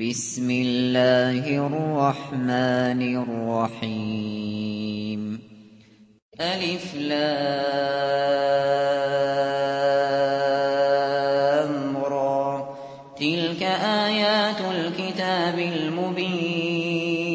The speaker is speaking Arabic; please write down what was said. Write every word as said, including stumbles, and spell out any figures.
بسم الله الرحمن الرحيم ألف لام را تلك آيات الكتاب المبين